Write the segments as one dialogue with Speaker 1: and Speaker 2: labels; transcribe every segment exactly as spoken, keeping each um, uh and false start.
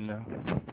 Speaker 1: الله.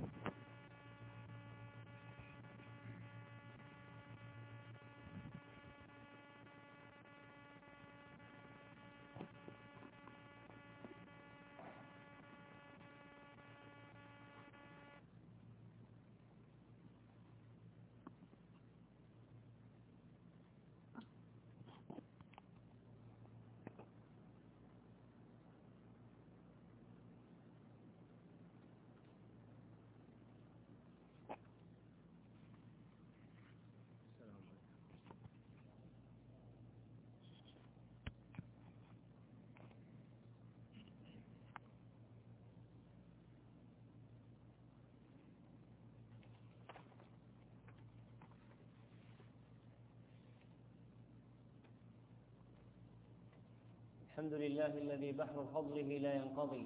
Speaker 2: الحمد لله الذي بحر فضله لا ينقضي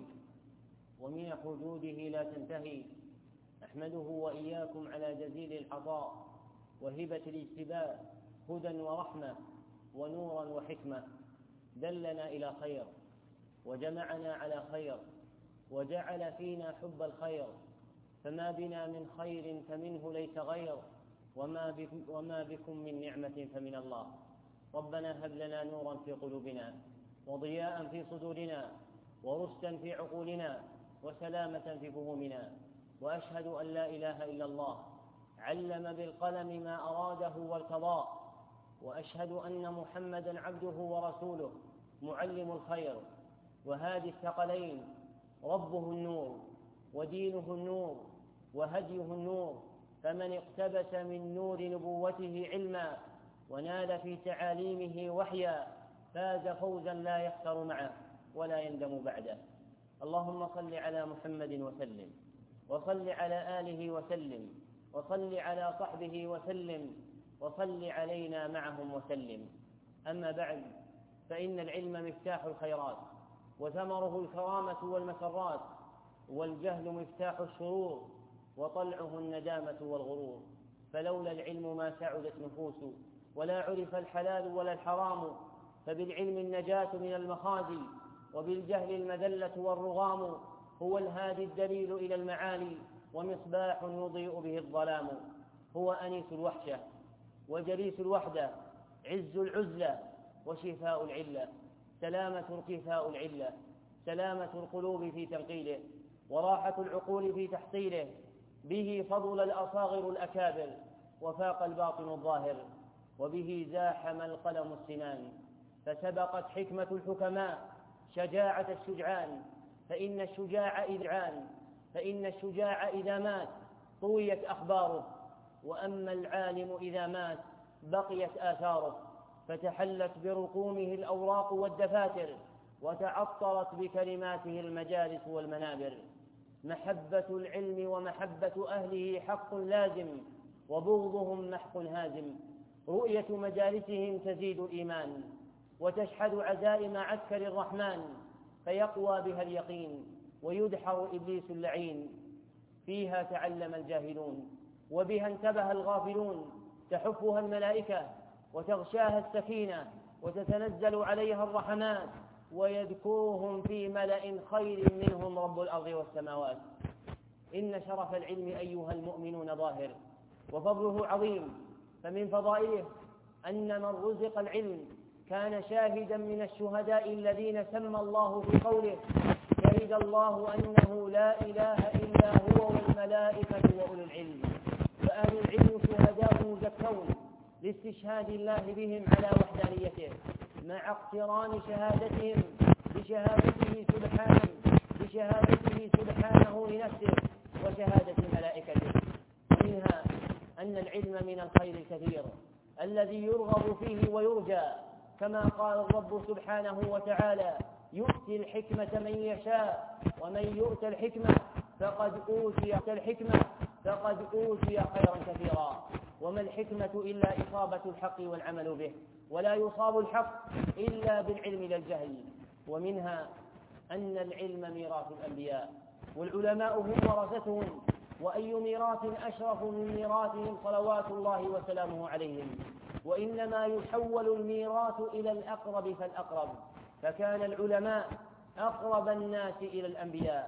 Speaker 2: ومنح جوده لا تنتهي. أحمده وإياكم على جزيل العطاء وهبة الاجتباء، هدى ورحمة ونورا وحكمة. دلنا إلى خير وجمعنا على خير وجعل فينا حب الخير، فما بنا من خير فمنه ليس غير، وما بكم, وما بكم من نعمة فمن الله. ربنا هب لنا نورا في قلوبنا وضياء في صدورنا ورشدا في عقولنا وسلامة في فهومنا. وأشهد أن لا إله إلا الله علم بالقلم ما أراده والقضاء، وأشهد أن محمدا عبده ورسوله معلم الخير وهادي الثقلين، ربه النور ودينه النور وهديه النور. فمن اقتبس من نور نبوته علما ونال في تعاليمه وحيا فاز فوزا لا يخسر معه ولا يندم بعده. اللهم صل على محمد وسلم، وصل على آله وسلم، وصل على صحبه وسلم، وصل علينا معهم وسلم. أما بعد، فإن العلم مفتاح الخيرات وثمره الكرامة والمسرات، والجهل مفتاح الشرور وطلعه الندامة والغرور. فلولا العلم ما سعدت نفوس ولا عرف الحلال ولا الحرام. فبالعلم النجاة من المخازي وبالجهل المذلة والرغام. هو الهادي الدليل إلى المعالي ومصباح يضيء به الظلام. هو أنيس الوحشة وجليس الوحدة، عز العزلة وشفاء العلة، سلامة ارتفاء العلة، سلامة القلوب في تنقيله وراحة العقول في تحصيله. به فضل الأصاغر الأكابر وفاق الباطن الظاهر، وبه زاحم القلم السنان فسبقت حكمة الحكماء شجاعة الشجعان. فإن الشجاع إذعان فإن الشجاع إذا مات طويت أخباره، وأما العالم إذا مات بقيت آثاره. فتحلت برقومه الأوراق والدفاتر، وتعطرت بكلماته المجالس والمنابر. محبة العلم ومحبة أهله حق لازم، وبغضهم محق هازم. رؤية مجالسهم تزيد الإيمان وتشحذ عزائم عسكر الرحمن، فيقوى بها اليقين ويدحر إبليس اللعين. فيها تعلم الجاهلون وبها انتبه الغافلون، تحفها الملائكة وتغشاها السكينة وتتنزل عليها الرحمات، ويذكرهم في ملأ خير منهم رب الأرض والسماوات. إن شرف العلم أيها المؤمنون ظاهر وفضله عظيم. فمن فضائله أن من رزق العلم كان شاهدا من الشهداء الذين سمى الله في قوله: شهد الله أنه لا إله إلا هو والملائكة وأولو العلم. فأهل العلم شهداء مزكون لاستشهاد الله بهم على وحدانيته، مع اقتران شهادتهم بشهادته سبحانه بشهادته سبحانه لنفسه وشهادة ملائكته. ومنها أن العلم من الخير الكثير الذي يرغب فيه ويرجى، كما قال الرب سبحانه وتعالى: يؤتي الحكمة من يشاء ومن يؤت الحكمة فقد أوتي الحكمة فقد أوتي خيرا كثيرا. وما الحكمة إلا إصابة الحق والعمل به، ولا يصاب الحق إلا بالعلم لا الجهل. ومنها أن العلم ميراث الأنبياء، والعلماء هم ورثتهم، وأي ميراث أشرف من ميراثهم صلوات الله وسلامه عليهم. وإنما يحول الميراث إلى الأقرب فالأقرب، فكان العلماء أقرب الناس إلى الأنبياء.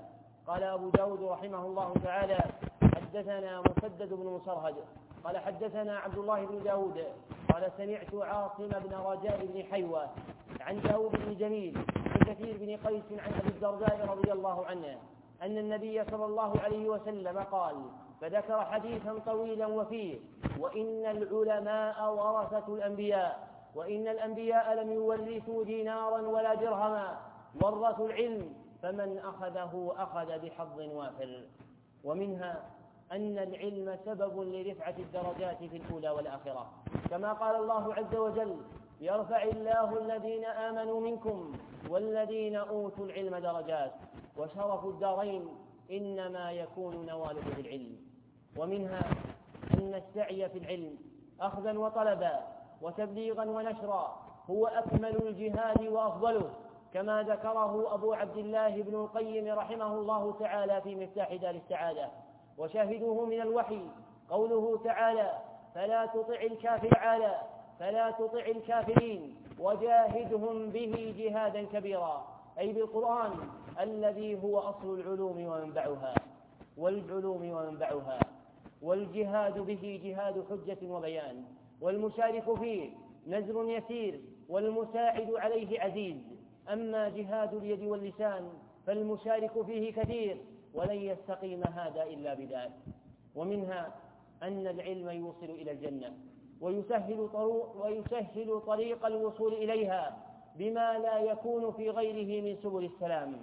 Speaker 2: قال أبو داود رحمه الله تعالى: حدثنا مسدد بن مصرهد قال حدثنا عبد الله بن داود قال سمعت عاصم بن رجاء بن حيوة عن داود بن جميل عن كثير بن قيس عن أبي الدرداء رضي الله عنه أن النبي صلى الله عليه وسلم قال، فذكر حديثا طويلا وفيه: وإن العلماء ورثة الأنبياء، وإن الأنبياء لم يورثوا دينارا ولا درهما، ورثوا العلم، فمن أخذه أخذ بحظ وافر. ومنها أن العلم سبب لرفعة الدرجات في الأولى والآخرة، كما قال الله عز وجل: يرفع الله الذين آمنوا منكم والذين أوتوا العلم درجات، وشرف الدارين إنما يكون نواله بالعلم. ومنها أن السعي في العلم أخذا وطلبا وتبليغا ونشرا هو أكمل الجهاد وأفضله، كما ذكره أبو عبد الله بن القيم رحمه الله تعالى في مفتاح دار السعادة. وشاهده من الوحي قوله تعالى: فلا تطع الكافر عالى فلا تطع الكافرين وجاهدهم به جهادا كبيرا، أي بالقرآن الذي هو أصل العلوم ومنبعها والعلوم ومنبعها والجهاد به جهاد حجة وبيان، والمشارك فيه نزر يسير والمساعد عليه عزيز. أما جهاد اليد واللسان فالمشارك فيه كثير، ولن يستقيم هذا إلا بذلك. ومنها أن العلم يوصل إلى الجنة ويسهل, ويسهل طريق الوصول إليها بما لا يكون في غيره من سبل السلام.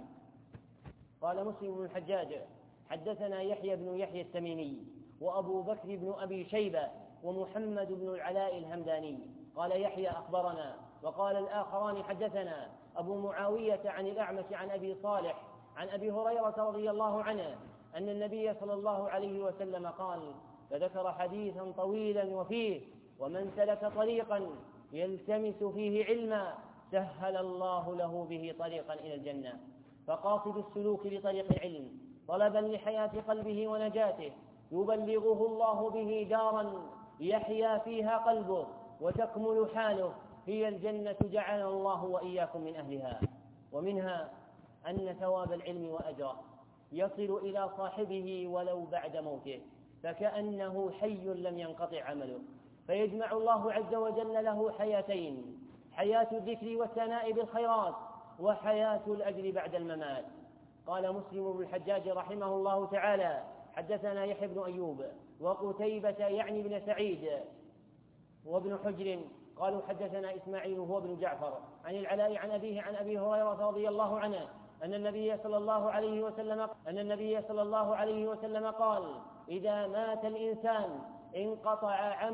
Speaker 2: قال مسلم بن الحجاج: حدثنا يحيى بن يحيى التميمي وأبو بكر بن أبي شيبة ومحمد بن العلاء الهمداني. قال يحيى: أخبرنا. وقال الآخران: حدثنا أبو معاوية عن الأعمش عن أبي صالح عن أبي هريرة رضي الله عنه أن النبي صلى الله عليه وسلم قال، فذكر حديثا طويلا وفيه: ومن سلك طريقا يلتمس فيه علما سهل الله له به طريقا إلى الجنة. فقاصد السلوك لطريق العلم طلبا لحياة قلبه ونجاته يبلغه الله به دارا يحيا فيها قلبه وتكمل حاله، هي الجنة جعلنا الله وإياكم من أهلها. ومنها أن ثواب العلم وأجره يصل إلى صاحبه ولو بعد موته، فكأنه حي لم ينقطع عمله، فيجمع الله عز وجل له حياتين: حياة الذكر والثناء بالخيرات، وحياة الأجر بعد الممات. قال مسلم بن الحجاج رحمه الله تعالى: حدثنا يحيى بن أيوب وقتيبة يعني بن سعيد وابن حجر قالوا حدثنا إسماعيل هو بن جعفر عن العلاء عن أبيه عن أبي هريرة رضي الله عنه أن النبي صلى الله عليه وسلم أن النبي صلى الله عليه وسلم قال: إذا مات الإنسان انقطع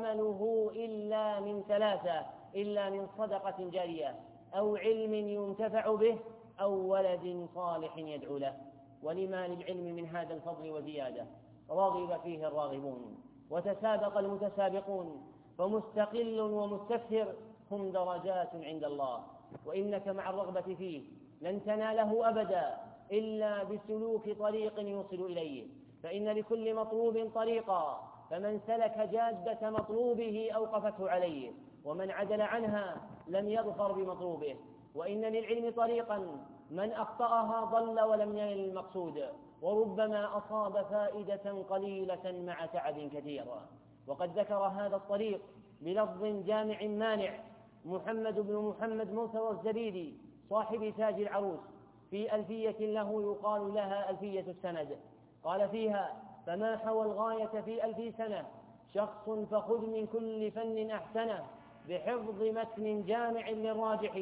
Speaker 2: عمله إلا من ثلاثة، إلا من صدقة جارية أو علم ينتفع به أو ولد صالح يدعو له. ولما للعلم من هذا الفضل وزيادة رغب فيه الراغبون وتسابق المتسابقون، فمستقل ومستكثر هم درجات عند الله، وإنك مع الرغبة فيه لن تناله أبدا إلا بسلوك طريق يوصل إليه، فإن لكل مطلوب طريقا، فمن سلك جادة مطلوبه أوقفته عليه، ومن عدل عنها لم يظفر بمطلوبه. وإن للعلم طريقا من أخطأها ضل ولم ينل المقصود، وربما أصاب فائدة قليلة مع تعب كثير. وقد ذكر هذا الطريق بلفظ جامع مانع محمد بن محمد موسى الزبيدي صاحب تاج العروس في ألفية له يقال لها ألفية السند، قال فيها: فما حوى الغاية في ألف سنة شخص فخذ من كل فن أحسنه، بحفظ متن جامع للراجح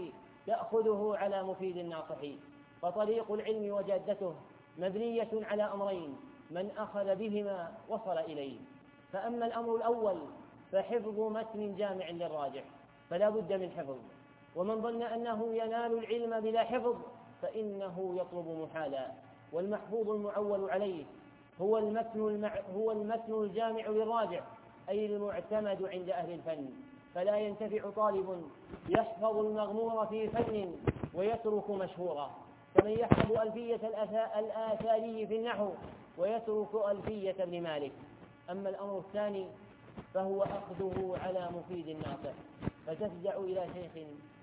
Speaker 2: تأخذه على مفيد الناصح. فطريق العلم وجادته مبنية على أمرين: من أخذ بهما وصل إليه. فأما الأمر الأول فحفظ متن جامع للراجح فلا بد من حفظ، ومن ظن أنه ينال العلم بلا حفظ فإنه يطلب محالا. والمحفوظ المعول عليه هو المتن, المع... هو المتن الجامع للراجح، أي المعتمد عند أهل الفن. فلا ينتفع طالب يحفظ المغمور في فن ويترك مشهورا، كمن يحفظ ألفية الآثاري في النحو ويترك ألفية ابن مالك. أما الأمر الثاني فهو أخذه على مفيد الناصح، فتفزع إلى شيخ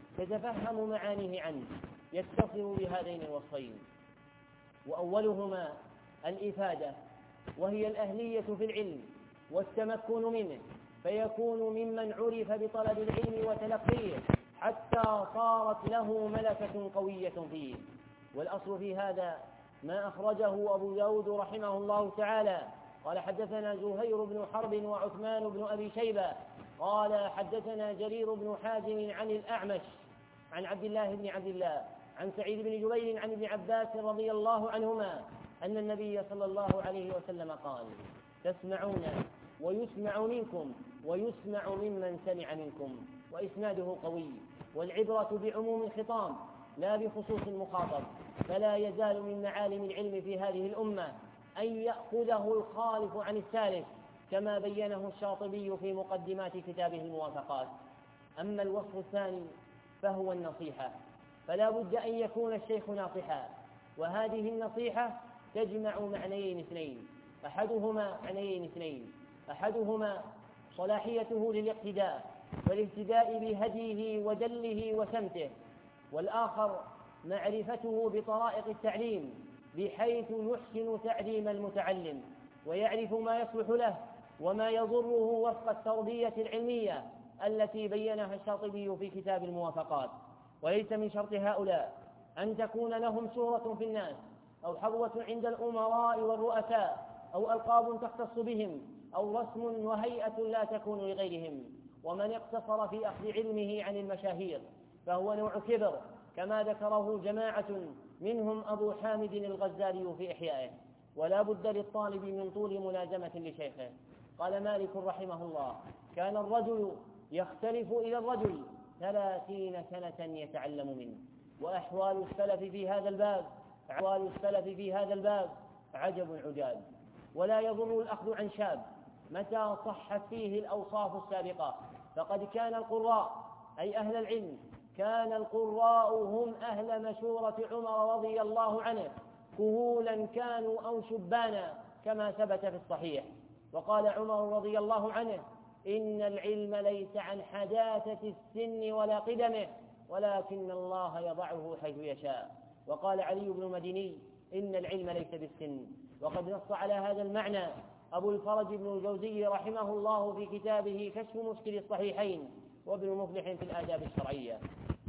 Speaker 2: تتفهم معانيه عنه يتصل بهذين الوصفين. وأولهما الإفادة، وهي الأهلية في العلم والتمكن منه، فيكون ممن عرف بطلب العلم وتلقيه حتى صارت له ملكة قوية فيه. والأصل في هذا ما أخرجه أبو داود رحمه الله تعالى قال حدثنا زهير بن حرب وعثمان بن أبي شيبة قال حدثنا جرير بن حازم عن الأعمش عن عبد الله بن عبد الله عن سعيد بن جبير عن ابن عباس رضي الله عنهما أن النبي صلى الله عليه وسلم قال: تسمعون ويسمع منكم ويسمع ممن سمع منكم. وإسناده قوي. والعبرة بعموم الخطاب لا بخصوص المخاطب، فلا يزال من معالم العلم في هذه الأمة أن يأخذه الخالف عن السالف، كما بينه الشاطبي في مقدمات كتابه الموافقات. أما الوصف الثاني فهو النصيحة، فلا بد أن يكون الشيخ ناصحا، وهذه النصيحة تجمع معنيين اثنين، أحدهما معنيين اثنين أحدهما صلاحيته للاقتداء والاهتداء بهديه ودله وسمته، والآخر معرفته بطرائق التعليم بحيث يحسن تعليم المتعلم ويعرف ما يصلح له وما يضره وفق التربية العلمية التي بينها الشاطبي في كتاب الموافقات. وليس من شرط هؤلاء أن تكون لهم شهرة في الناس أو حظوة عند الأمراء والرؤساء أو ألقاب تختص بهم أو رسم وهيئة لا تكون لغيرهم. ومن اقتصر في أخذ علمه عن المشاهير فهو نوع كبر، كما ذكره جماعة منهم أبو حامد الغزالي في إحيائه. ولا بد للطالب من طول ملازمة لشيخه. قال مالك رحمه الله: كان الرجل يختلف إلى الرجل ثلاثين سنة يتعلم منه. وأحوال السلف في هذا الباب أحوال السلف في هذا الباب عجب عجاب. ولا يضر الأخذ عن شاب متى صحت فيه الأوصاف السابقة، فقد كان القراء أي أهل العلم كان القراء هم أهل مشورة عمر رضي الله عنه، كهولا كانوا أو شبانا كما ثبت في الصحيح. وقال عمر رضي الله عنه: إن العلم ليس عن حداثة السن ولا قدمه، ولكن الله يضعه حيث يشاء. وقال علي بن مديني: إن العلم ليس بالسن. وقد نص على هذا المعنى أبو الفرج بن الجوزي رحمه الله في كتابه كشف مشكل الصحيحين، وابن مفلح في الآداب الشرعية.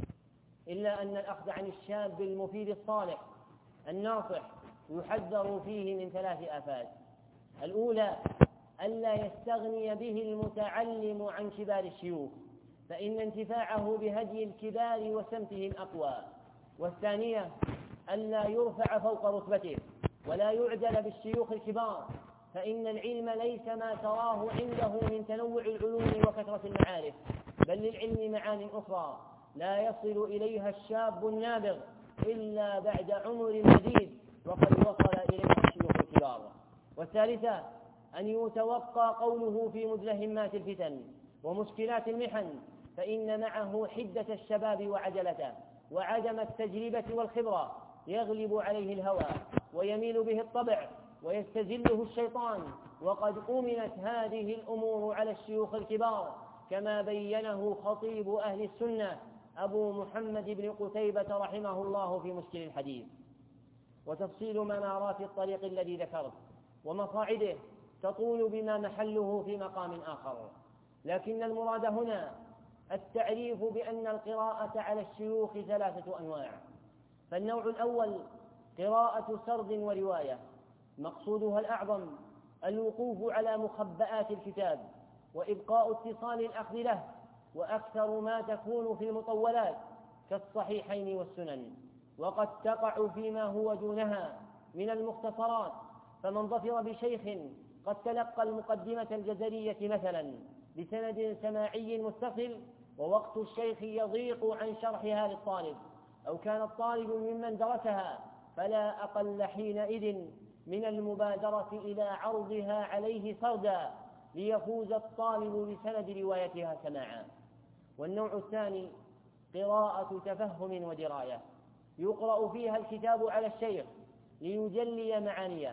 Speaker 2: إلا أن الأخذ عن الشاب المفيد الصالح الناصح يحذر فيه من ثلاث آفات. الأولى: ألا يستغني به المتعلم عن كبار الشيوخ، فإن انتفاعه بهدي الكبار وسمتهم أقوى. والثانية: ألا يرفع فوق رتبته ولا يعدل بالشيوخ الكبار، فإن العلم ليس ما تراه عنده من تنوع العلوم وكثرة المعارف، بل للعلم معان أخرى لا يصل إليها الشاب النابغ إلا بعد عمر مديد وقد وصل إليها الشيوخ الكبار. والثالثة: أن يتوقى قوله في مدلهمات الفتن ومشكلات المحن، فإن معه حدة الشباب وعجلته وعدم التجربة والخبرة يغلب عليه الهوى ويميل به الطبع ويستزله الشيطان. وقد أمنت هذه الأمور على الشيوخ الكبار، كما بينه خطيب أهل السنة أبو محمد بن قتيبة رحمه الله في مشكل الحديث. وتفصيل منارات الطريق الذي ذكرت ومصاعده تطول بما محله في مقام آخر، لكن المراد هنا التعريف بأن القراءة على الشيوخ ثلاثة أنواع. فالنوع الأول قراءة سرد ورواية، مقصودها الأعظم الوقوف على مخبآت الكتاب وإبقاء اتصال الأخذ له، وأكثر ما تكون في المطولات كالصحيحين والسنن، وقد تقع فيما هو دونها من المختصرات. فمن ظفر بشيخ قد تلقى المقدمة الجزرية مثلا بسند سماعي متصل، ووقت الشيخ يضيق عن شرحها للطالب، أو كان الطالب ممن درسها، فلا أقل حينئذ من المبادرة إلى عرضها عليه سردا ليفوز الطالب بسند روايتها سماعا. والنوع الثاني قراءة تفهم ودراية، يقرأ فيها الكتاب على الشيخ ليجلي معانيه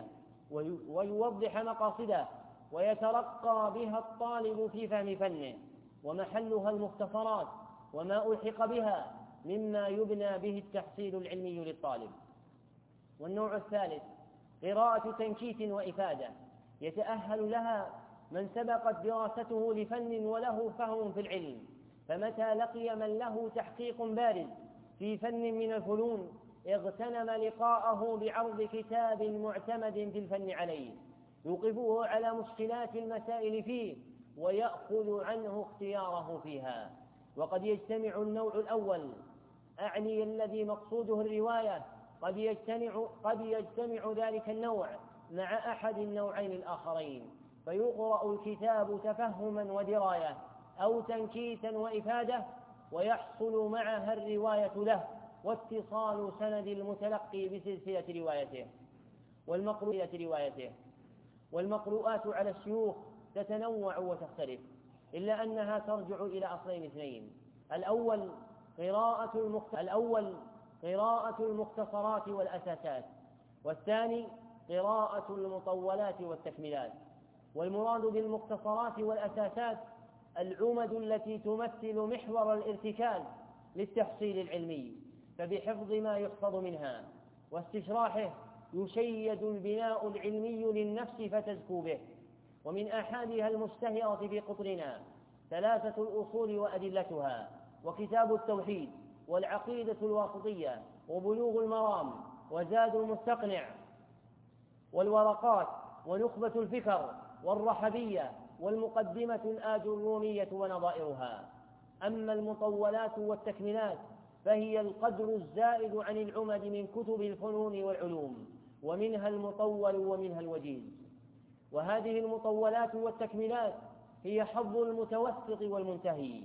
Speaker 2: ويوضح مقاصده، ويترقى بها الطالب في فهم فنه، ومحلها المختصرات وما ألحق بها مما يبنى به التحصيل العلمي للطالب. والنوع الثالث قراءة تنكيت وإفادة يتأهل لها من سبقت دراسته لفن وله فهم في العلم، فمتى لقي من له تحقيق بارز في فن من الفنون اغتنم لقاءه بعرض كتاب معتمد في الفن عليه يوقفه على مشكلات المسائل فيه ويأخذ عنه اختياره فيها. وقد يجتمع النوع الأول، أعني الذي مقصوده الرواية، قد يجتمع, قد يجتمع ذلك النوع مع أحد النوعين الآخرين، فيقرأ الكتاب تفهما ودراية أو تنكيتا وإفادة، ويحصل معها الرواية له واتصال سند المتلقي بسلسلة روايته والمقروءات روايته. والمقروءات على الشيوخ تتنوع وتختلف، إلا أنها ترجع إلى أصلين اثنين: الأول قراءة, المخت... الأول قراءة المختصرات والأساسات، والثاني قراءة المطولات والتكملات. والمراد بالمختصرات والأساسات العمد التي تمثل محور الارتكاز للتحصيل العلمي، فبحفظ ما يحفظ منها واستشراحه يشيد البناء العلمي للنفس فتزكو به. ومن أحادها المشتهرة في قطرنا ثلاثة الأصول وأدلتها، وكتاب التوحيد، والعقيدة الواسطية، وبلوغ المرام، وزاد المستقنع، والورقات، ونخبة الفكر، والرحبية، والمقدمة الآجرومية ونظائرها. أما المطولات والتكملات فهي القدر الزائد عن العمد من كتب الفنون والعلوم، ومنها المطول ومنها الوجيز. وهذه المطولات والتكملات هي حظ المتوسط والمنتهي،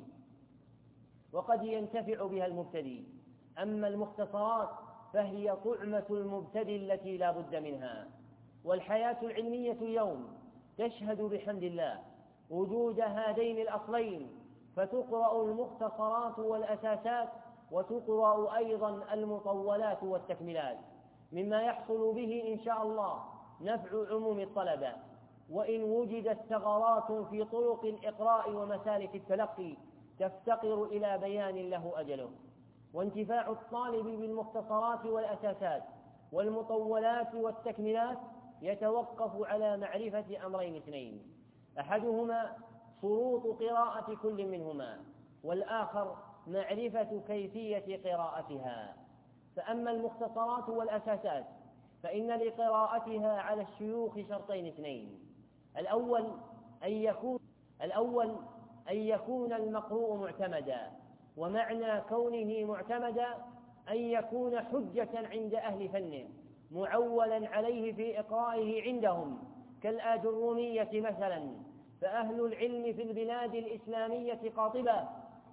Speaker 2: وقد ينتفع بها المبتدئ. أما المختصرات فهي طعمة المبتدئ التي لا بد منها. والحياة العلمية اليوم تشهد بحمد الله وجود هذين الأصلين، فتقرأ المختصرات والأساسات وتقرأ أيضا المطولات والتكملات، مما يحصل به إن شاء الله نفع عموم الطلبة، وإن وجدت ثغرات في طرق الإقراء ومسالك التلقي تفتقر إلى بيان له أجله. وانتفاع الطالب بالمختصرات والأساسات والمطولات والتكملات يتوقف على معرفة أمرين اثنين: أحدهما شروط قراءة كل منهما، والآخر معرفة كيفية قراءتها. فأما المختصرات والأساسات فإن لقراءتها على الشيوخ شرطين اثنين: الأول أن يكون, الأول أن يكون المقروء معتمدا، ومعنى كونه معتمدا أن يكون حجة عند أهل فنه معولا عليه في إقرائه عندهم، كالآجرومية مثلا. فأهل العلم في البلاد الإسلامية قاطبة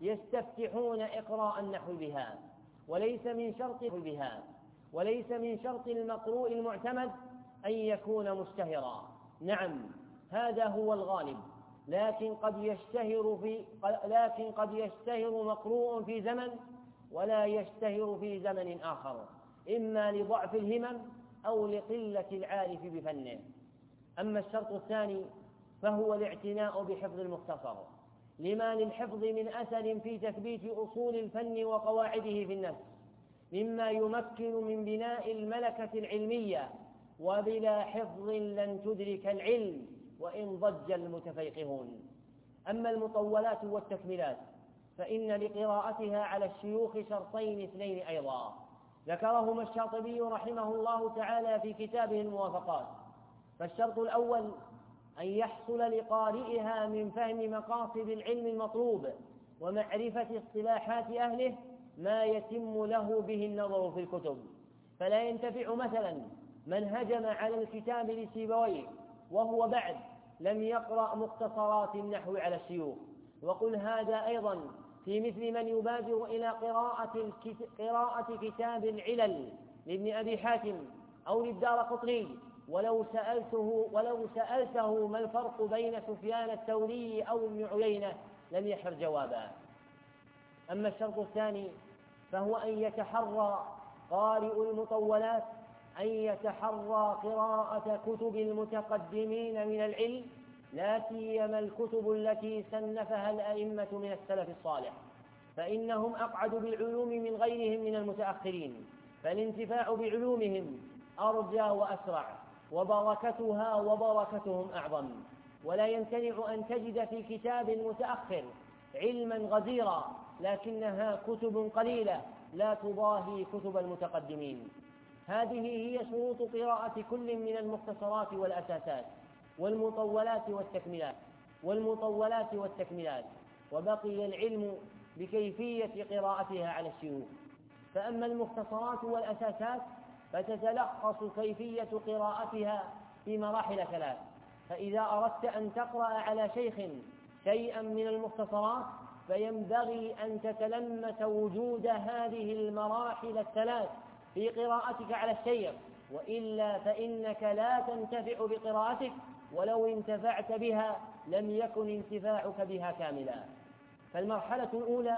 Speaker 2: يستفتحون إقراء النحو بها، وليس من شرط بها وليس من شرط المقروء المعتمد أن يكون مشتهرا. نعم، هذا هو الغالب، لكن قد يشتهر في لكن قد يشتهر مقروء في زمن ولا يشتهر في زمن آخر، إما لضعف الهمم أو لقلة العارف بفنه. أما الشرط الثاني فهو الاعتناء بحفظ المختصر، لما للحفظ من أثر في تثبيت أصول الفن وقواعده في النفس، مما يمكن من بناء الملكة العلمية. وبلا حفظ لن تدرك العلم وإن ضج المتفيقهون. أما المطولات والتكملات فإن لقراءتها على الشيوخ شرطين اثنين أيضا ذكرهما الشاطبي رحمه الله تعالى في كتابه الموافقات. فالشرط الأول أن يحصل لقارئها من فهم مقاصد العلم المطلوب ومعرفة اصطلاحات أهله ما يتم له به النظر في الكتب، فلا ينتفع مثلا من هجم على الكتاب لسيبويه وهو بعد لم يقرأ مختصرات النحو على الشيوخ. وقل هذا أيضا في مثل من يبادر إلى قراءة, قراءة كتاب العلل لابن أبي حاتم أو للدارقطني، ولو سألته, ولو سألته ما الفرق بين سفيان الثوري أو ابن عيينة لم يحر جوابا. أما الشرط الثاني فهو أن يتحرى قارئ المطولات أن يتحرى قراءة كتب المتقدمين من العلم، لا سيما الكتب التي صنفها الأئمة من السلف الصالح، فإنهم أقعد بالعلوم من غيرهم من المتأخرين، فالانتفاع بعلومهم أرجى وأسرع. وبركتها وبركتهم أعظم. ولا يمتنع أن تجد في كتاب متأخر علما غزيرا، لكنها كتب قليلة لا تضاهي كتب المتقدمين. هذه هي شروط قراءة كل من المختصرات والأساسات والمطولات والتكملات والمطولات والتكملات وبقي العلم بكيفية قراءتها على الشيوخ. فأما المختصرات والأساسات فتتلخص كيفية قراءتها في مراحل ثلاث. فإذا أردت أن تقرأ على شيخ شيئا من المختصرات فينبغي أن تتلمس وجود هذه المراحل الثلاث في قراءتك على الشيخ، وإلا فإنك لا تنتفع بقراءتك، ولو انتفعت بها لم يكن انتفاعك بها كاملا. فالمرحلة الأولى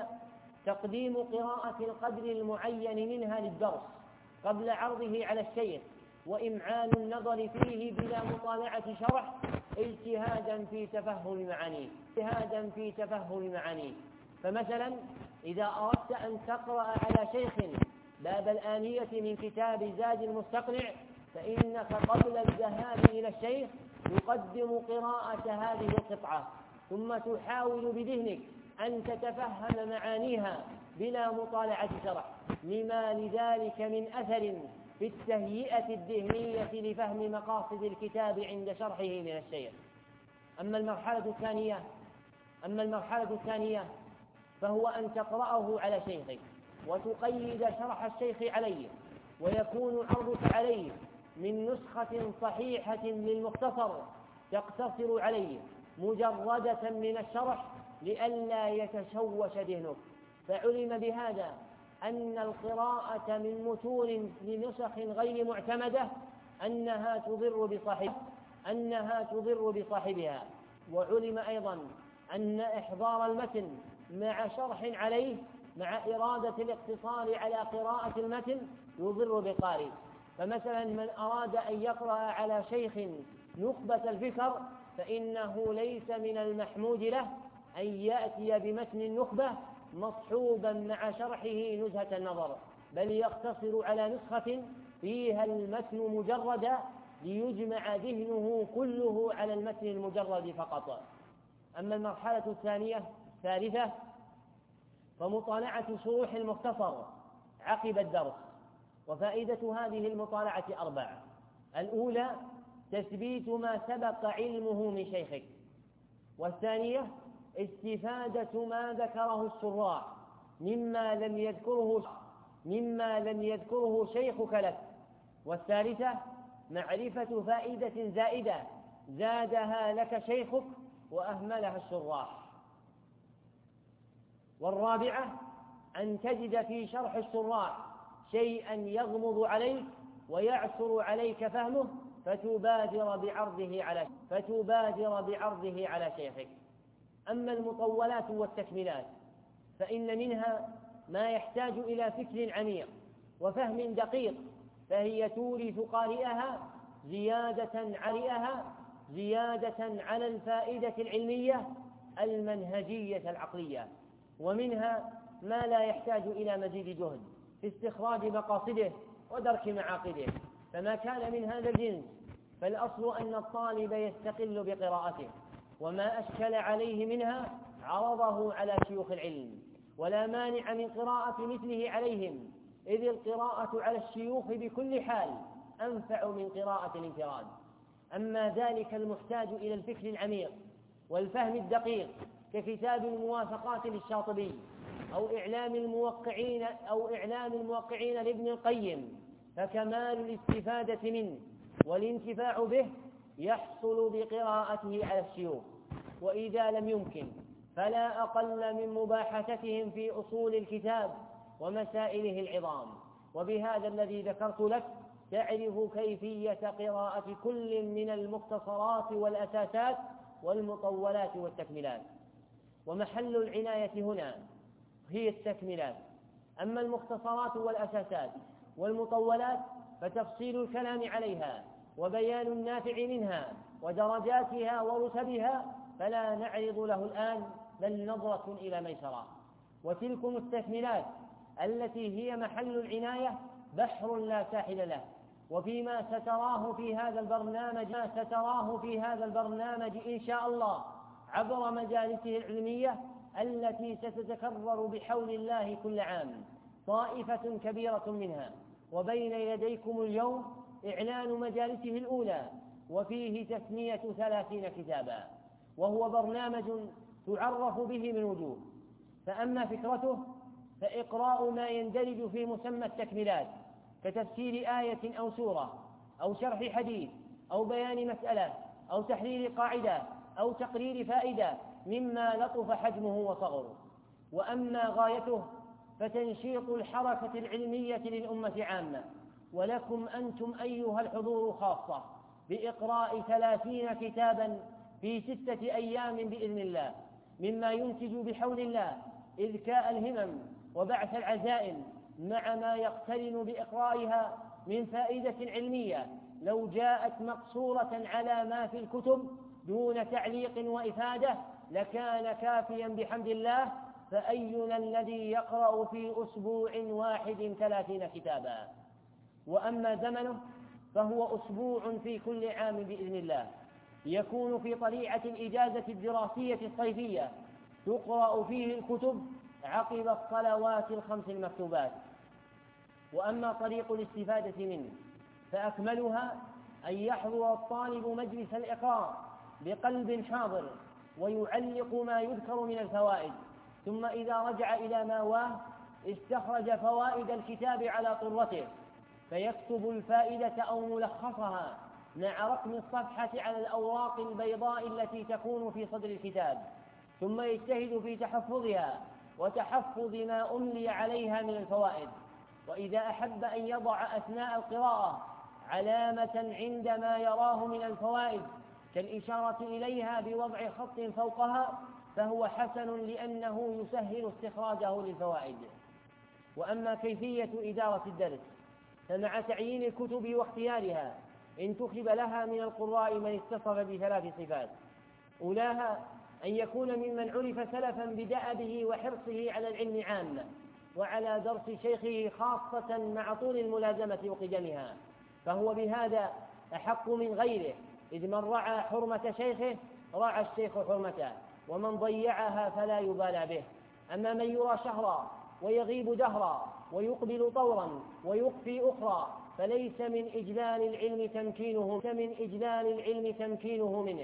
Speaker 2: تقديم قراءة القدر المعين منها للدرس قبل عرضه على الشيخ، وإمعان النظر فيه بلا مطالعة شرح، اجتهادا في تفهم معانيه اجتهادا في تفهم معانيه. فمثلا إذا أردت أن تقرأ على شيخ باب الآنية من كتاب زاد المستقنع، فإنك قبل الذهاب إلى الشيخ تقدم قراءة هذه القطعة، ثم تحاول بذهنك أن تتفهم معانيها بلا مطالعة شرح، لما لذلك من أثر في التهيئة الذهنية لفهم مقاصد الكتاب عند شرحه من الشيخ. أما المرحلة الثانية أما المرحلة الثانية فهو أن تقرأه على شيخك وتقيد شرح الشيخ عليه، ويكون عرضك عليه من نسخة صحيحة للمختصر تقتصر عليه مجردة من الشرح لئلا يتشوش ذهنك. فعلم بهذا أن القراءة من متون لنسخ غير معتمدة أنها تضر بصاحبها أنها تضر بصاحبها وعلم أيضا أن إحضار المتن مع شرح عليه مع إرادة الاقتصار على قراءة المتن يضر بقارئ. فمثلا من أراد أن يقرأ على شيخ نخبة الفكر فإنه ليس من المحمود له أن يأتي بمتن النخبة مصحوبا مع شرحه نزهة النظر، بل يقتصر على نسخة فيها المتن مجردا ليجمع ذهنه كله على المتن المجرد فقط. أما المرحلة الثانية الثالثة فمطالعة شروح المختصر عقب الدرس. وفائدة هذه المطالعة أربع: الأولى تثبيت ما سبق علمه من شيخك، والثانية استفادة ما ذكره الشراح مما لم يذكره مما لم يذكره شيخك لك، والثالثة معرفة فائدة زائدة زادها لك شيخك وأهملها الشراح، والرابعة أن تجد في شرح الشراح شيئا يغمض عليك ويعسر عليك فهمه فتبادر بعرضه على فتبادر بعرضه على شيخك. أما المطولات والتكملات فإن منها ما يحتاج إلى فكر عميق وفهم دقيق، فهي تورث قارئها زيادة عليها زيادة على الفائدة العلمية المنهجية العقلية. ومنها ما لا يحتاج إلى مزيد جهد في استخراج مقاصده ودرك معاقده، فما كان من هذا الجنس فالأصل أن الطالب يستقل بقراءته، وما أشكل عليه منها عرضه على شيوخ العلم، ولا مانع من قراءة مثله عليهم، إذ القراءة على الشيوخ بكل حال أنفع من قراءة الانفراد. أما ذلك المحتاج إلى الفكر العميق والفهم الدقيق ككتاب الموافقات للشاطبي أو إعلام الموقعين أو إعلام الموقعين لابن القيم، فكمال الاستفادة منه والانتفاع به يحصل بقراءته على الشيوخ. وإذا لم يمكن فلا أقل من مباحثتهم في أصول الكتاب ومسائله العظام. وبهذا الذي ذكرت لك تعرف كيفية قراءة كل من المختصرات والأساسات والمطولات والتكملات. ومحل العناية هنا هي التكملات. أما المختصرات والأساسات والمطولات فتفصيل الكلام عليها وبيان النافع منها ودرجاتها ورتبها فلا نعرض له الآن، بل نظرة إلى ميسرة. وتلك التكملات التي هي محل العناية بحر لا ساحل له، وفيما ستراه في هذا البرنامج ما ستراه في هذا البرنامج إن شاء الله عبر مجالسه العلمية التي ستتكرر بحول الله كل عام طائفة كبيرة منها. وبين يديكم اليوم إعلان مجالسه الأولى، وفيه تسمية ثلاثين كتابا، وهو برنامج تعرف به من وجوه. فأما فكرته فإقراء ما يندرج في مسمى التكميلات كتفسير آية أو سورة أو شرح حديث أو بيان مسألة أو تحرير قاعدة أو تقرير فائدة مما لطف حجمه وصغره. وأما غايته فتنشيط الحركة العلمية للأمة عامة، ولكم أنتم أيها الحضور خاصة، بإقراء ثلاثين كتابا في ستة أيام بإذن الله، مما ينتج بحول الله إذكاء الهمم وبعث العزائم، مع ما يقترن بإقرائها من فائدة علمية لو جاءت مقصورة على ما في الكتب دون تعليق وإفادة لكان كافيا بحمد الله. فأينا الذي يقرأ في أسبوع واحد ثلاثين كتابا؟ وأما زمنه فهو أسبوع في كل عام بإذن الله، يكون في طليعة الإجازة الدراسية الصيفية، تقرأ فيه الكتب عقب الصلوات الخمس المكتوبات. وأما طريق الاستفادة منه فأكملها أن يحضر الطالب مجلس الإقراء بقلب حاضر ويعلق ما يذكر من الفوائد، ثم إذا رجع إلى ماواه استخرج فوائد الكتاب على طرته فيكتب الفائدة أو ملخصها مع رقم الصفحة على الأوراق البيضاء التي تكون في صدر الكتاب، ثم يجتهد في تحفظها وتحفظ ما أملي عليها من الفوائد. وإذا أحب أن يضع أثناء القراءة علامة عندما يراه من الفوائد كالإشارة إليها بوضع خط فوقها فهو حسن، لأنه يسهل استخراجه للفوائد. وأما كيفية إدارة الدرس فمع تعيين الكتب واختيارها انتخب لها من القراء من اتصف بثلاث صفات: أولاها أن يكون ممن عرف سلفا بدأبه وحرصه على العلم عامة وعلى درس شيخه خاصة مع طول الملازمة وقدمها، فهو بهذا أحق من غيره، إذ من رعى حرمة شيخه رعى الشيخ حرمته، ومن ضيعها فلا يبالى به. أما من يرى شهرا ويغيب دهرا ويقبل طورا ويخفي أخرى فليس من إجلال العلم تمكينه من إجلال العلم تمكينه منه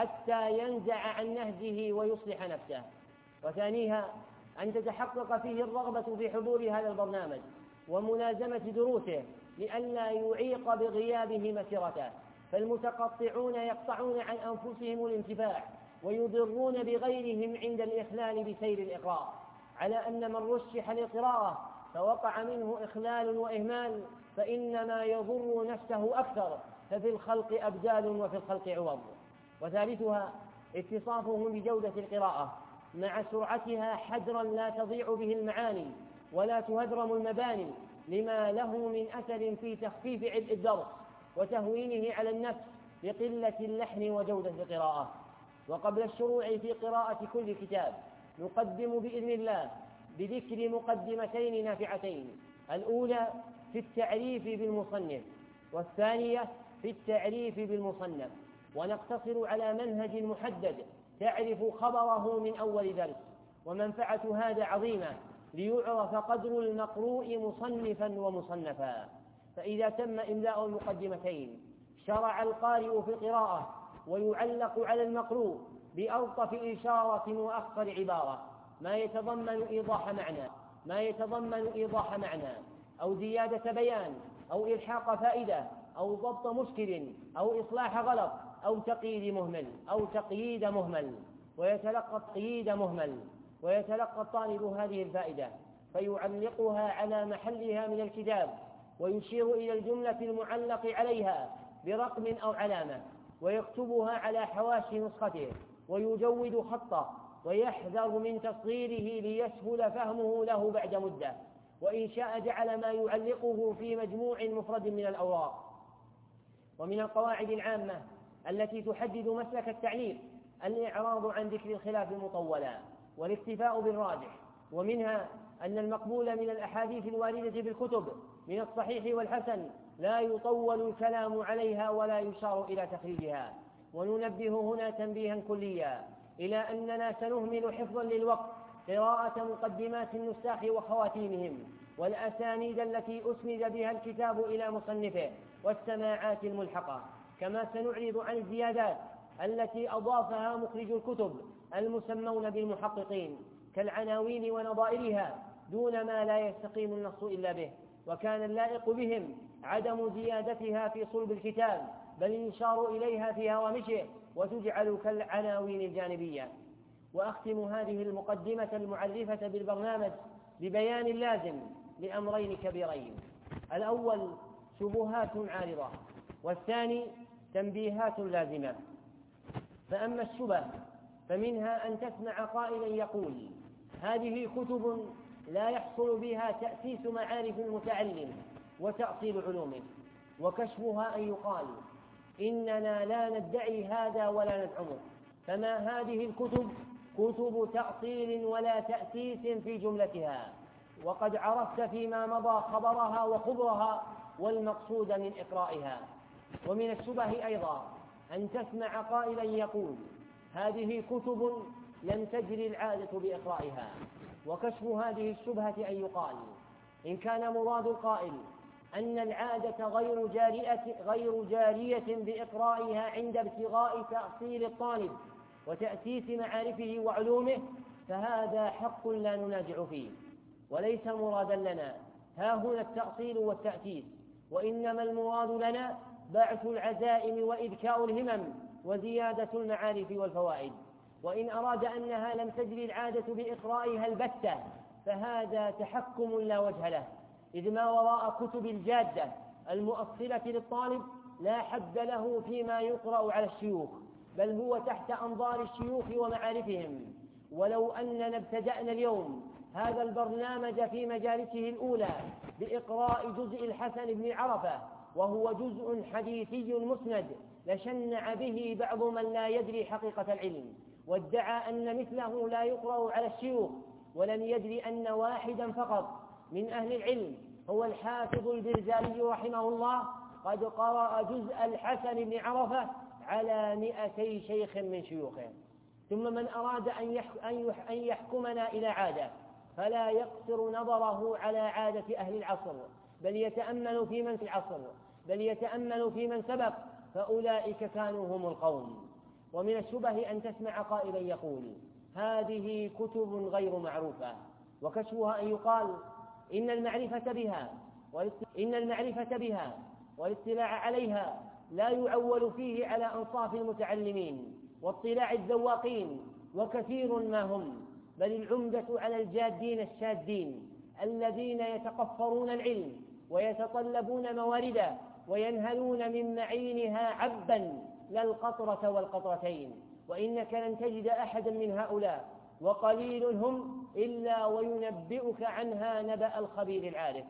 Speaker 2: حتى ينزع عن نهجه ويصلح نفسه. وثانيها أن تتحقق فيه الرغبة في حضور هذا البرنامج وملازمة دروسه لئلا يعيق بغيابه مسيرته، فالمتقطعون يقطعون عن أنفسهم الانتفاع ويضرون بغيرهم عند الإخلال بسير الإقراء، على أن من رشح للقراءة فوقع منه إخلال وإهمال فإنما يضر نفسه أكثر، ففي الخلق أبدال وفي الخلق عوض. وثالثها اتصافهم بجودة القراءة مع سرعتها حجرا لا تضيع به المعاني ولا تهدرم المباني، لما له من أثر في تخفيف عبء الدرس وتهوينه على النفس بقلة اللحن وجودة القراءة. وقبل الشروع في قراءة كل كتاب نقدم بإذن الله بذكر مقدمتين نافعتين: الأولى في التعريف بالمصنف، والثانية في التعريف بالمصنف، ونقتصر على منهج محدد تعرف خبره من أول درس. ومنفعة هذا عظيمة ليعرف قدر المقروء مصنفا ومصنفا. فإذا تم إملاء المقدمتين شرع القارئ في القراءة ويعلق على المقروء بألطف إشارة وأخطر عبارة ما يتضمن إيضاح معنى ما يتضمن إيضاح معنى أو زيادة بيان أو إلحاق فائدة أو ضبط مشكل أو إصلاح غلط أو تقييد مهمل أو تقييد مهمل ويتلقى تقييد مهمل ويتلقى الطالب هذه الفائدة فيعلقها على محلها من الكتاب ويشير إلى الجملة المعلق عليها برقم أو علامة ويكتبها على حواشي نسخته ويجود خطه ويحذر من تصغيره ليسهل فهمه له بعد مدة، وإن شاء جعل ما يعلقه في مجموع مفرد من الأوراق. ومن القواعد العامة التي تحدد مسلك التعليق الإعراض عن ذكر الخلاف مطولا والاكتفاء بالراجح، ومنها أن المقبول من الأحاديث الواردة في الكتب من الصحيح والحسن لا يطول الكلام عليها ولا يشار إلى تخريجها. وننبه هنا تنبيها كليا إلى أننا سنهمل حفظا للوقت قراءة مقدمات النساخ وخواتيمهم والأسانيد التي أسند بها الكتاب إلى مصنفه والسماعات الملحقة، كما سنعرض عن الزيادات التي أضافها مخرج الكتب المسمون بالمحققين كالعناوين ونظائرها دون ما لا يستقيم النص إلا به، وكان اللائق بهم عدم زيادتها في صلب الكتاب بل يشار إليها في هوامشه وتجعل كالعناوين الجانبية. وأختم هذه المقدمة المعرفة بالبرنامج ببيان لازم لأمرين كبيرين: الأول شبهات عارضة، والثاني تنبيهات لازمة. فأما الشبه فمنها أن تسمع قائلا يقول: هذه كتب لا يحصل بها تأسيس معارف المتعلم وتأصيل علومه، وكشفها أن يقال: إننا لا ندعي هذا ولا ندعمه، فما هذه الكتب كتب تأصيل ولا تأسيس في جملتها، وقد عرفت فيما مضى خبرها وخبرها والمقصود من إقرائها. ومن الشبه أيضا أن تسمع قائلا يقول: هذه كتب لم تجري العادة بإقرائها، وكشف هذه الشبهة أن يقال: إن كان مراد القائل أن العادة غير جارية, غير جارية بإقرائها عند ابتغاء تأصيل الطالب وتأسيس معارفه وعلومه، فهذا حق لا ننازع فيه، وليس مرادا لنا ها هنا التأصيل والتأسيس، وإنما المراد لنا بعث العزائم وإذكاء الهمم وزيادة المعارف والفوائد. وإن أراد أنها لم تجري العادة بإقرائها البتة فهذا تحكم لا وجه له، إذ ما وراء كتب الجادة المؤصلة للطالب لا حد له فيما يقرأ على الشيوخ، بل هو تحت أنظار الشيوخ ومعارفهم. ولو أننا ابتدأنا اليوم هذا البرنامج في مجالسه الأولى بإقراء جزء الحسن بن عرفة، وهو جزء حديثي مسند، لشنع به بعض من لا يدري حقيقة العلم وادعى أن مثله لا يقرأ على الشيوخ، ولم يدري أن واحدا فقط من أهل العلم هو الحافظ البرزالي رحمه الله قد قرأ جزء الحسن بن عرفة على مئتي شيخ من شيوخه. ثم من أراد أن يحكمنا إلى عادة فلا يقصر نظره على عادة أهل العصر، بل يتأمل في من في العصر بل يتأمل في من سبق، فأولئك كانوا هم القوم. ومن الشبه أن تسمع قائلا يقول: هذه كتب غير معروفة، وكشفها أن يقال: إن المعرفة بها إن المعرفة بها والاطلاع عليها لا يعول فيه على أنصاف المتعلمين واطلاع الذواقين، وكثير ما هم، بل العمدة على الجادين الشادين الذين يتقفرون العلم ويتطلبون موارده وينهلون من معينها عبا لا القطرة والقطرتين. وإنك لن تجد أحدا من هؤلاء، وقليل هم، إلا وينبئك عنها نبأ الخبير العارف.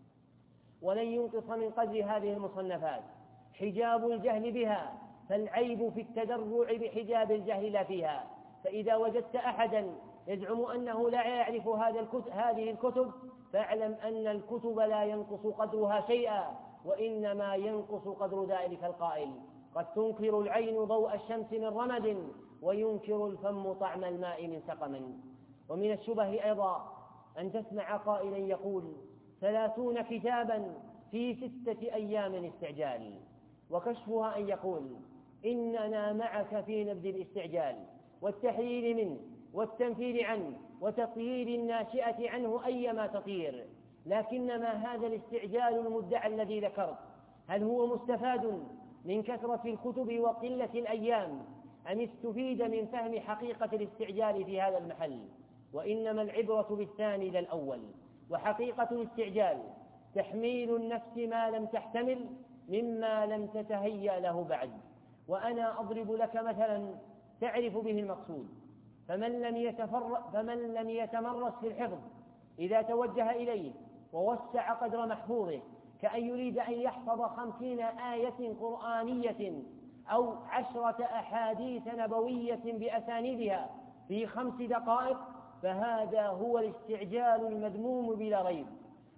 Speaker 2: ولن ينقص من قدر هذه المصنفات حجاب الجهل بها، فالعيب في التدرع بحجاب الجهل لا فيها. فإذا وجدت أحدا يزعم أنه لا يعرف هذه الكتب فاعلم أن الكتب لا ينقص قدرها شيئا، وإنما ينقص قدر ذلك القائل. قد تنكر العين ضوء الشمس من رمد، وينكر الفم طعم الماء من سقم. ومن الشبه أيضا أن تسمع قائلا يقول: ثلاثون كتابا في ستة أيام استعجال، وكشفها أن يقول: إننا معك في نبذ الاستعجال والتحذير منه والتنفير عنه وتطيير الناشئة عنه أيما تطير. لكنما هذا الاستعجال المدعى الذي ذكرت هل هو مستفاد من كثرة الكتب وقلة الأيام، أم استفيد من فهم حقيقة الاستعجال في هذا المحل؟ وإنما العبرة بالثاني لا الأول. وحقيقة الاستعجال تحميل النفس ما لم تحتمل مما لم تتهيأ له بعد. وأنا أضرب لك مثلا تعرف به المقصود. فمن لم يتفر فمن لم يتمرس في الحفظ إذا توجه إليه ووسع قدر محفوظه، كأن يريد أن يحفظ خمسين آية قرآنية أو عشرة أحاديث نبوية بأسانيدها في خمس دقائق، فهذا هو الاستعجال المذموم بلا ريب.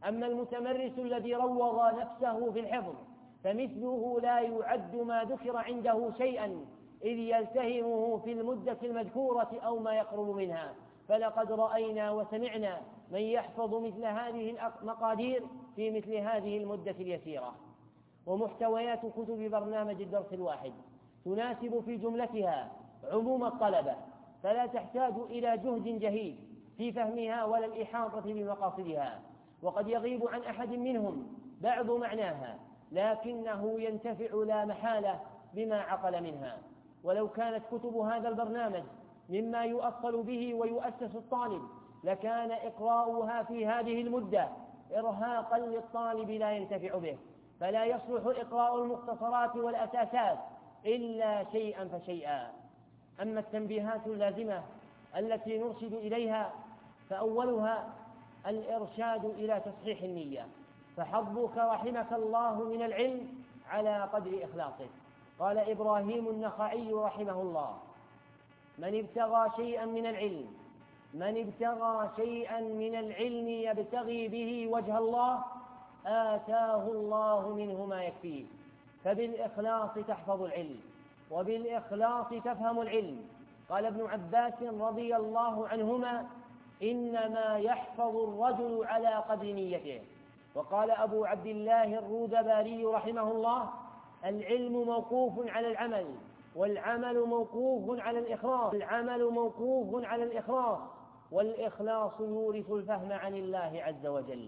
Speaker 2: أما المتمرس الذي روض نفسه في الحفظ فمثله لا يعد ما ذكر عنده شيئا إذ يلتهمه في المدة المذكورة أو ما يقرب منها. فلقد رأينا وسمعنا من يحفظ مثل هذه المقادير في مثل هذه المدة اليسيرة. ومحتويات كتب برنامج الدرس الواحد تناسب في جملتها عموم الطلبة، فلا تحتاج إلى جهد جهيد في فهمها ولا الإحاطة بمقاصدها، وقد يغيب عن أحد منهم بعض معناها، لكنه ينتفع لا محالة بما عقل منها. ولو كانت كتب هذا البرنامج مما يؤصل به ويؤسس الطالب لكان إقراؤها في هذه المدة إرهاقا للطالب لا ينتفع به، فلا يصلح إقراء المختصرات والأساسات إلا شيئا فشيئا. أما التنبيهات اللازمة التي نرشد إليها فأولها الإرشاد إلى تصحيح النية، فحظك رحمك الله من العلم على قدر إخلاصه. قال إبراهيم النخعي رحمه الله: من ابتغى شيئا من العلم من ابتغى شيئا من العلم يبتغي به وجه الله آتاه الله منه ما يكفيه. فبالإخلاص تحفظ العلم وبالإخلاص تفهم العلم. قال ابن عباس رضي الله عنهما: إنما يحفظ الرجل على قدر نيته. وقال أبو عبد الله الرودباري رحمه الله: العلم موقوف على العمل والعمل موقوف على الإخلاص العمل موقوف على الإخلاص والإخلاص يورث الفهم عن الله عز وجل.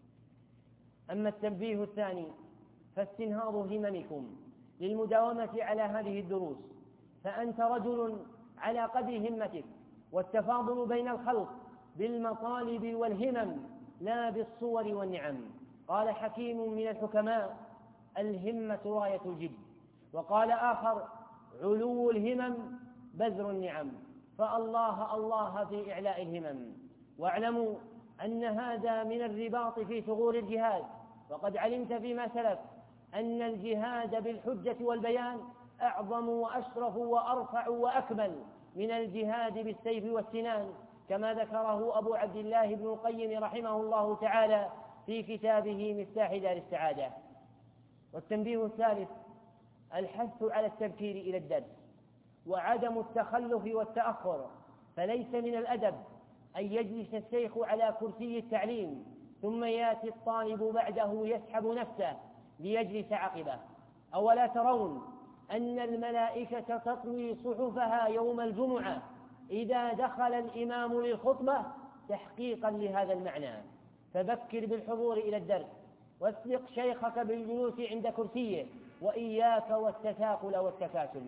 Speaker 2: أما التنبيه الثاني فاستنهاض هممكم للمداومة على هذه الدروس، فأنت رجل على قدر همتك، والتفاضل بين الخلق بالمطالب والهمم لا بالصور والنعم. قال حكيم من الحكماء: الهمة راية الجد. وقال آخر: علو الهمم بذر النعم. فالله الله في إعلاء الهمم. واعلموا أن هذا من الرباط في ثغور الجهاد، وقد علمت فيما سلف أن الجهاد بالحجة والبيان أعظم وأشرف وأرفع وأكمل من الجهاد بالسيف والسنان، كما ذكره أبو عبد الله بن القيم رحمه الله تعالى في كتابه مفتاح دار السعادة. والتنبيه الثالث الحث على التبكير إلى الدرس وعدم التخلف والتأخر، فليس من الأدب أن يجلس الشيخ على كرسي التعليم ثم يأتي الطالب بعده يسحب نفسه ليجلس عقبه. أولا ترون أن الملائكة تطوي صحفها يوم الجمعة إذا دخل الإمام للخطبة تحقيقا لهذا المعنى؟ فبكر بالحضور إلى الدرس، واسبق شيخك بالجلوس عند كرسيه، وإياك والتثاقل والتكاسل.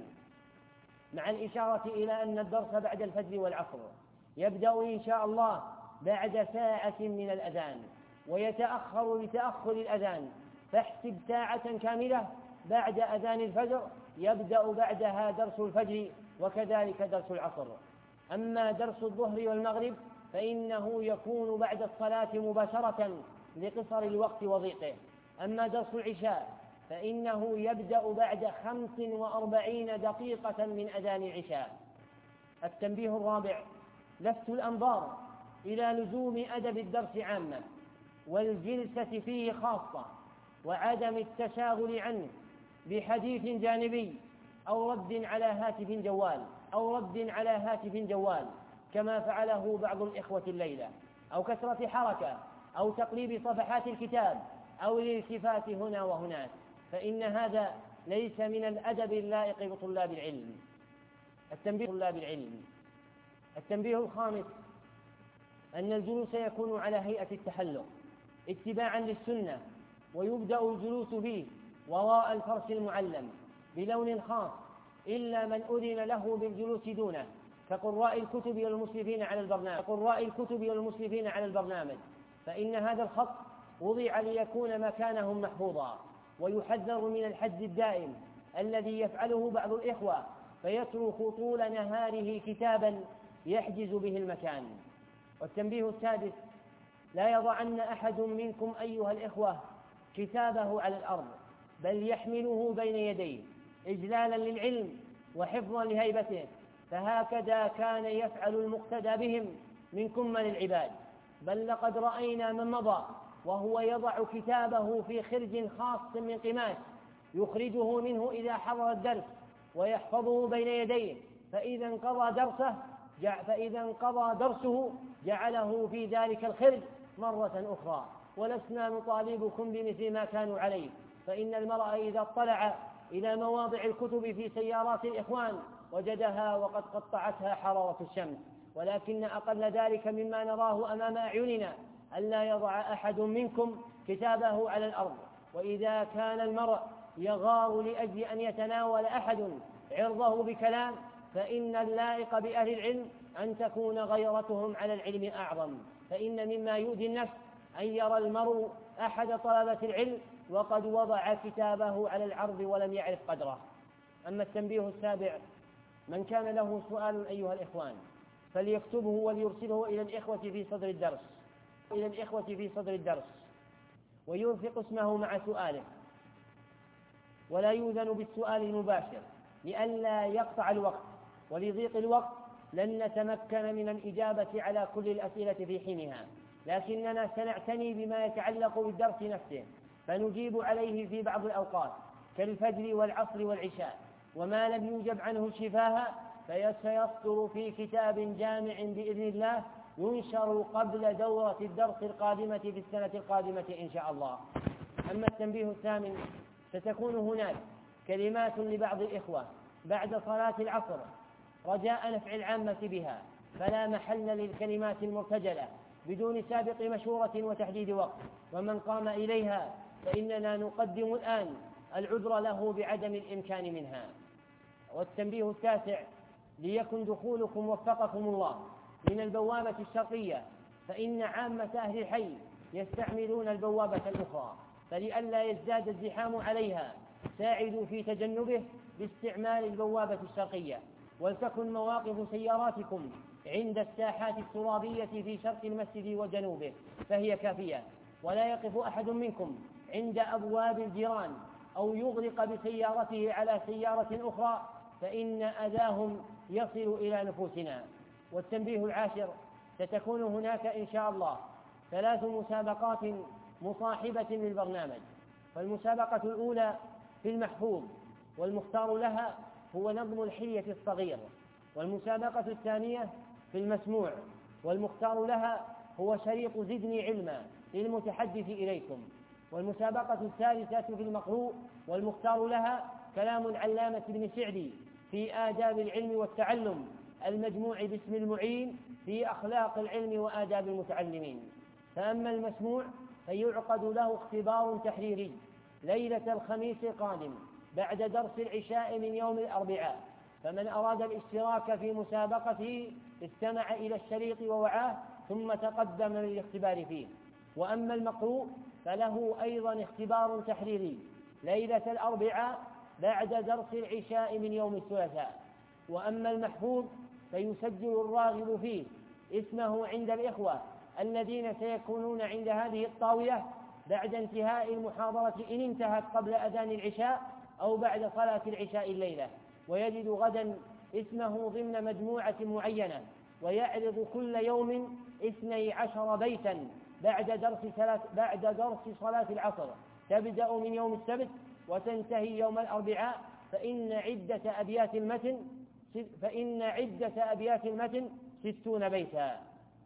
Speaker 2: مع الإشارة إلى أن الدرس بعد الفجر والعصر يبدأ إن شاء الله بعد ساعة من الأذان ويتأخر لتأخر الأذان، فاحسب ساعة كاملة بعد أذان الفجر يبدأ بعدها درس الفجر وكذلك درس العصر. أما درس الظهر والمغرب فإنه يكون بعد الصلاة مباشرة لقصر الوقت وضيقه. أما درس العشاء فإنه يبدأ بعد خمس وأربعين دقيقة من أذان العشاء. التنبيه الرابع لفت الأنظار إلى لزوم أدب الدرس عامة والجلسة فيه خاصة، وعدم التشاغل عنه بحديث جانبي أو رد على هاتف جوال أو رد على هاتف جوال كما فعله بعض الإخوة الليلة، أو كثرة حركة أو تقليب صفحات الكتاب أو الالتفات هنا وهناك، فإن هذا ليس من الأدب اللائق بطلاب العلم. التنبيه طلاب العلم التنبيه الخامس أن الجلوس يكون على هيئة التحلق اتباعا للسنة، ويبدأ الجلوس فيه وراء الفرش المعلم بلون خاص إلا من أذن له بالجلوس دونه، كقراء الكتب والمسرفين على البرنامج كقراء الكتب والمسرفين على البرنامج فإن هذا الخط وضع ليكون مكانهم محفوظا. ويحذر من الحجز الدائم الذي يفعله بعض الإخوة فيترك طول نهاره كتابا يحجز به المكان. والتنبيه السادس لا يضعن أحد منكم أيها الإخوة كتابه على الأرض، بل يحمله بين يديه إجلالا للعلم وحفظا لهيبته، فهكذا كان يفعل المقتدى بهم من كمل العباد. بل لقد رأينا من مضى وهو يضع كتابه في خرج خاص من قماش يخرجه منه إذا حضر الدرس ويحفظه بين يديه، فإذا انقضى درسه فإذا انقضى درسه جعله في ذلك الخرج مرة أخرى. ولسنا نطالبكم بمثل ما كانوا عليه، فإن المرء إذا اطلع إلى مواضع الكتب في سيارات الإخوان وجدها وقد قطعتها حرارة الشمس، ولكن أقل ذلك مما نراه أمام أعيننا ألا يضع أحد منكم كتابه على الأرض. وإذا كان المرء يغار لأجل أن يتناول أحد عرضه بكلام، فإن اللائق بأهل العلم أن تكون غيرتهم على العلم أعظم، فإن مما يؤذي النفس أن يرى المرء أحد طلبة العلم وقد وضع كتابه على العرض ولم يعرف قدره. أما التنبيه السابع: من كان له سؤال أيها الإخوان فليكتبه وليرسله إلى الإخوة في صدر الدرس إلى الإخوة في صدر الدرس ويرفق اسمه مع سؤاله، ولا يؤذن بالسؤال المباشر لئلا يقطع الوقت، ولضيق الوقت لن نتمكن من الإجابة على كل الأسئلة في حينها، لكننا سنعتني بما يتعلق بالدرس نفسه فنجيب عليه في بعض الأوقات كالفجر والعصر والعشاء، وما لم يوجب عنه شفاها فسيصدر في كتاب جامع بإذن الله ينشر قبل دورة الدرس القادمة في السنة القادمة إن شاء الله. أما التنبيه الثامن: ستكون هناك كلمات لبعض الإخوة بعد صلاة العصر رجاء نفع العامة بها، فلا محل للكلمات المرتجلة بدون سابق مشورة وتحديد وقت، ومن قام إليها فإننا نقدم الآن العذر له بعدم الإمكان منها. والتنبيه التاسع: ليكن دخولكم وفقكم الله من البوابة الشرقية، فإن عامة أهل الحي يستعملون البوابة الأخرى، فلئلا يزداد الزحام عليها ساعدوا في تجنبه باستعمال البوابة الشرقية. ولتكن مواقف سياراتكم عند الساحات الترابية في شرق المسجد وجنوبه فهي كافية، ولا يقف أحد منكم عند أبواب الجيران أو يغلق بسيارته على سيارة أخرى فإن أذاهم يصل إلى نفوسنا. والتنبيه العاشر: ستكون هناك إن شاء الله ثلاث مسابقات مصاحبة للبرنامج، فالمسابقة الأولى في المحفوظ والمختار لها هو نظم الحلية الصغير، والمسابقة الثانية في المسموع والمختار لها هو شريط زدني علما للمتحدث إليكم، والمسابقة الثالثة في المقروء والمختار لها كلام العلامة ابن سعدي في آداب العلم والتعلم المجموع باسم المعين في أخلاق العلم وآداب المتعلمين. فأما المسموع فيعقد له اختبار تحريري ليلة الخميس القادم بعد درس العشاء من يوم الأربعاء، فمن أراد الاشتراك في مسابقته استمع إلى الشريط ووعاه ثم تقدم للاختبار فيه. وأما المقروء فله أيضا اختبار تحريري ليلة الأربعاء بعد درس العشاء من يوم الثلاثاء. وأما المحفوظ فيسجل الراغب فيه اسمه عند الإخوة الذين سيكونون عند هذه الطاولة بعد انتهاء المحاضرة إن انتهت قبل أذان العشاء أو بعد صلاة العشاء الليلة، ويجد غدا اسمه ضمن مجموعة معينة، ويعرض كل يوم اثني عشر بيتا بعد درس ثلاث بعد درس صلاة العصر تبدأ من يوم السبت وتنتهي يوم الأربعاء، فإن عدة أبيات المتن فإن عدة أبيات المتن ستون بيتا.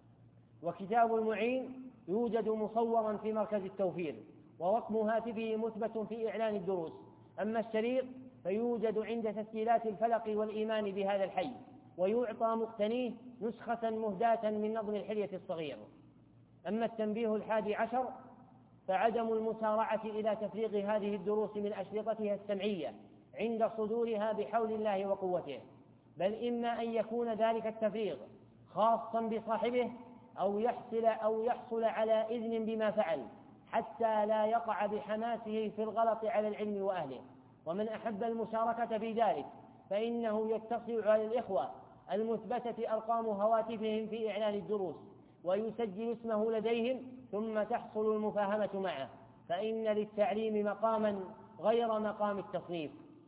Speaker 2: وكتاب المعين يوجد مصورا في مركز التوفير، ورقم هاتفه مثبت في إعلان الدروس. أما الشريط فيوجد عند تسجيلات الفلق والإيمان بهذا الحي، ويعطى مقتنيه نسخة مهداة من نظم الحلية الصغير. أما التنبيه الحادي عشر فعدم المسارعة إلى تفريغ هذه الدروس من أشرطتها السمعية عند صدورها بحول الله وقوته، بل إما أن يكون ذلك التفريغ خاصا بصاحبه أو يحصل, أو يحصل على إذن بما فعل حتى لا يقع بحماسه في الغلط على العلم وأهله. ومن أحب المشاركة في ذلك فإنه يتصل على الإخوة المثبتة أرقام هواتفهم في إعلان الدروس ويسجل اسمه لديهم ثم تحصل المفاهمة معه، فإن للتعليم مقاما غير مقام التصنيف.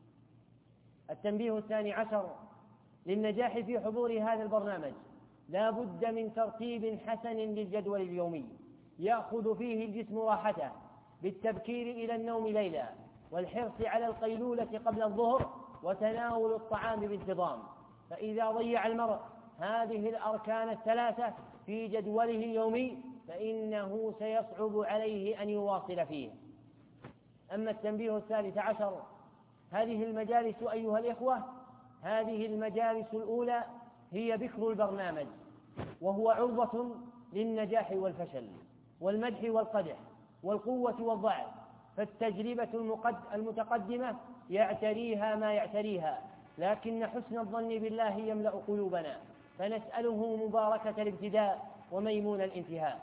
Speaker 2: التنبيه الثاني عشر: للنجاح في حضور هذا البرنامج لا بد من ترتيب حسن للجدول اليومي، يأخذ فيه الجسم راحته بالتبكير إلى النوم ليلا، والحرص على القيلولة قبل الظهر، وتناول الطعام بانتظام. فإذا ضيع المرء هذه الأركان الثلاثة في جدوله اليومي فإنه سيصعب عليه أن يواصل فيه. أما التنبيه الثالث عشر، هذه المجالس أيها الإخوة، هذه المجالس الأولى هي بكر البرنامج، وهو عرضة للنجاح والفشل والمدح والقدح والقوة والضعف، فالتجربة المتقدمة يعتريها ما يعتريها، لكن حسن الظن بالله يملأ قلوبنا، فنسأله مباركة الابتداء وميمون الانتهاء.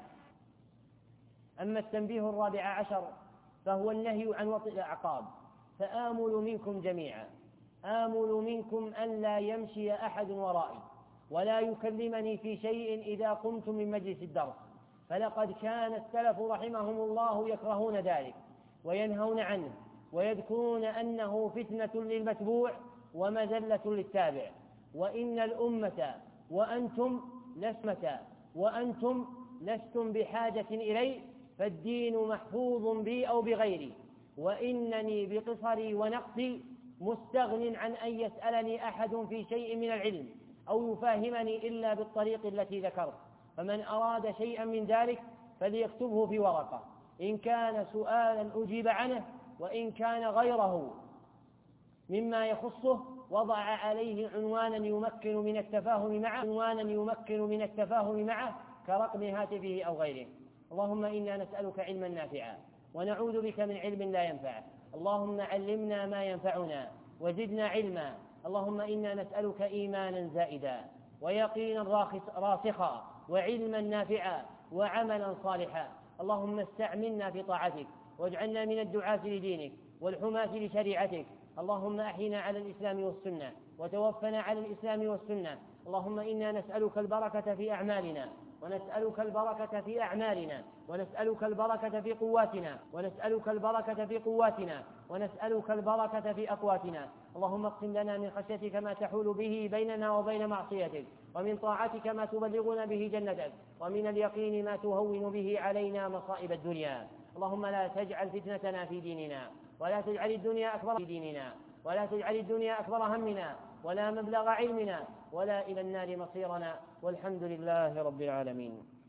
Speaker 2: أما التنبيه الرابع عشر فهو النهي عن وطئ الأعقاب، فآمل منكم جميعا، آمل منكم أن لا يمشي أحد ورائي ولا يكلمني في شيء إذا قمت من مجلس الدرس، فلقد كان السلف رحمهم الله يكرهون ذلك وينهون عنه، ويذكرون أنه فتنة للمتبوع ومذلة للتابع. وإن الأمة وأنتم لسمة وأنتم لستم بحاجة إليه، فالدين محفوظ بي أو بغيري، وإنني بقصري ونقصي مستغن عن أن يسألني أحد في شيء من العلم أو يفاهمني إلا بالطريق التي ذكرت. فمن أراد شيئا من ذلك فليكتبه في ورقة، إن كان سؤالا أجيب عنه، وإن كان غيره مما يخصه وضع عليه عنوانا يمكن من التفاهم معه عنوانا يمكن من التفاهم معه كرقم هاتفه أو غيره. اللهم إنا نسألك علما نافعا ونعوذ بك من علم لا ينفع. اللهم علمنا ما ينفعنا وزدنا علما. اللهم إنا نسألك إيمانا زائدا ويقينا راسخا وعلما نافعا وعملا صالحا. اللهم استعملنا في طاعتك واجعلنا من الدعاة لدينك والحماة لشريعتك. اللهم أحينا على الإسلام والسنة وتوفنا على الإسلام والسنة. اللهم إنا نسألك البركة في أعمالنا ونسألك البركة في أعمالنا ونسألك البركة في قواتنا ونسألك البركة في قواتنا ونسألك البركة في أقواتنا. اللهم اقسم لنا من خشيتك ما تحول به بيننا وبين معصيتك، ومن طاعتك ما تبلغنا به جنتك، ومن اليقين ما تهون به علينا مصائب الدنيا. اللهم لا تجعل فتنتنا في ديننا، ولا تجعل الدنيا أكبر في ديننا، ولا تجعل الدنيا أكبر همنا ولا مبلغ علمنا ولا إلى النار مصيرنا، والحمد لله رب العالمين.